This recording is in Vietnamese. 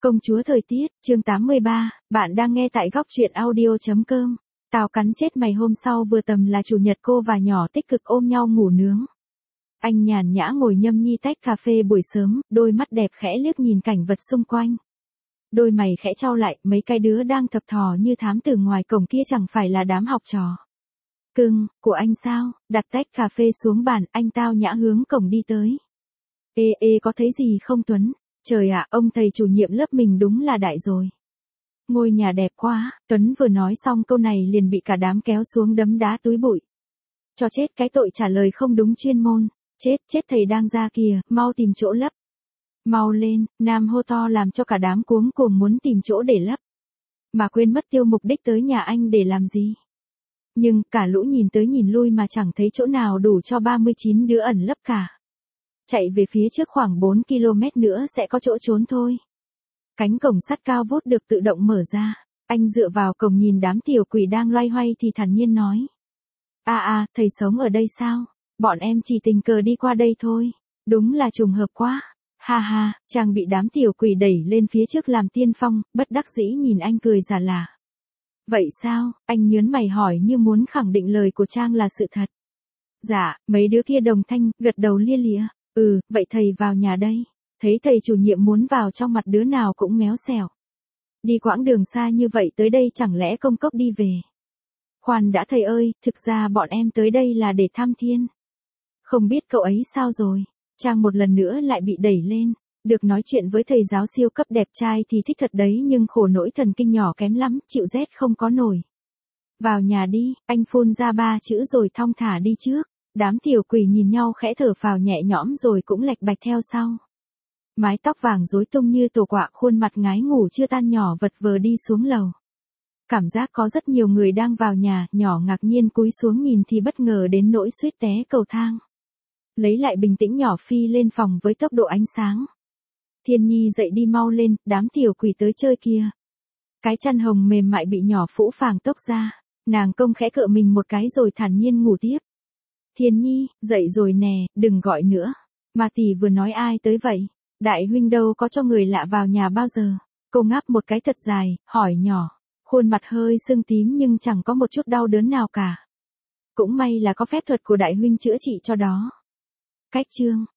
Công chúa thời tiết, chương 83, bạn đang nghe tại góc truyện audio.com. Tao cắn chết mày hôm sau vừa tầm là chủ nhật cô và nhỏ tích cực ôm nhau ngủ nướng. Anh nhàn nhã ngồi nhâm nhi tách cà phê buổi sớm, đôi mắt đẹp khẽ liếc nhìn cảnh vật xung quanh. Đôi mày khẽ chau lại, mấy cái đứa đang thập thò như thám tử ngoài cổng kia chẳng phải là đám học trò. Cưng, của anh sao? Đặt tách cà phê xuống bàn, anh tao nhã hướng cổng đi tới. Ê, có thấy gì không Tuấn? Trời ạ, ông thầy chủ nhiệm lớp mình đúng là đại rồi. Ngôi nhà đẹp quá, Tuấn vừa nói xong câu này liền bị cả đám kéo xuống đấm đá túi bụi. Cho chết cái tội trả lời không đúng chuyên môn, chết thầy đang ra kìa, mau tìm chỗ lấp. Mau lên, Nam hô to làm cho cả đám cuống cuồng muốn tìm chỗ để lấp. Mà quên mất tiêu mục đích tới nhà anh để làm gì. Nhưng cả lũ nhìn tới nhìn lui mà chẳng thấy chỗ nào đủ cho 39 đứa ẩn lấp cả. Chạy về phía trước khoảng 4 km nữa sẽ có chỗ trốn thôi. Cánh cổng sắt cao vút được tự động mở ra. Anh dựa vào cổng nhìn đám tiểu quỷ đang loay hoay thì thản nhiên nói. Thầy sống ở đây sao? Bọn em chỉ tình cờ đi qua đây thôi. Đúng là trùng hợp quá. Ha, chàng bị đám tiểu quỷ đẩy lên phía trước làm tiên phong, bất đắc dĩ nhìn anh cười giả lả. Vậy sao? Anh nhớn mày hỏi như muốn khẳng định lời của Trang là sự thật. Dạ, mấy đứa kia đồng thanh, gật đầu lia lịa. Vậy thầy vào nhà đây. Thấy thầy chủ nhiệm muốn vào trong mặt đứa nào cũng méo xẻo. Đi quãng đường xa như vậy tới đây chẳng lẽ công cốc đi về. Khoan đã thầy ơi, thực ra bọn em tới đây là để thăm Thiên. Không biết cậu ấy sao rồi. Trang một lần nữa lại bị đẩy lên. Được nói chuyện với thầy giáo siêu cấp đẹp trai thì thích thật đấy nhưng khổ nỗi thần kinh nhỏ kém lắm, chịu rét không có nổi. Vào nhà đi, anh phun ra 3 chữ rồi thong thả đi trước. Đám tiểu quỷ nhìn nhau khẽ thở phào nhẹ nhõm rồi cũng lạch bạch theo sau. Mái tóc vàng rối tung như tổ quạ, khuôn mặt ngái ngủ chưa tan nhỏ vật vờ đi xuống lầu. Cảm giác có rất nhiều người đang vào nhà, nhỏ ngạc nhiên cúi xuống nhìn thì bất ngờ đến nỗi suýt té cầu thang. Lấy lại bình tĩnh nhỏ phi lên phòng với tốc độ ánh sáng. Thiên Nhi dậy đi mau lên, đám tiểu quỷ tới chơi kia. Cái chăn hồng mềm mại bị nhỏ phũ phàng tốc ra. Nàng công khẽ cựa mình một cái rồi thản nhiên ngủ tiếp. Thiên Nhi, dậy rồi nè, đừng gọi nữa. Mà tỷ vừa nói ai tới vậy? Đại huynh đâu có cho người lạ vào nhà bao giờ. Cô ngáp một cái thật dài, hỏi nhỏ. Khuôn mặt hơi sưng tím nhưng chẳng có một chút đau đớn nào cả. Cũng may là có phép thuật của đại huynh chữa trị cho đó. Cách chương,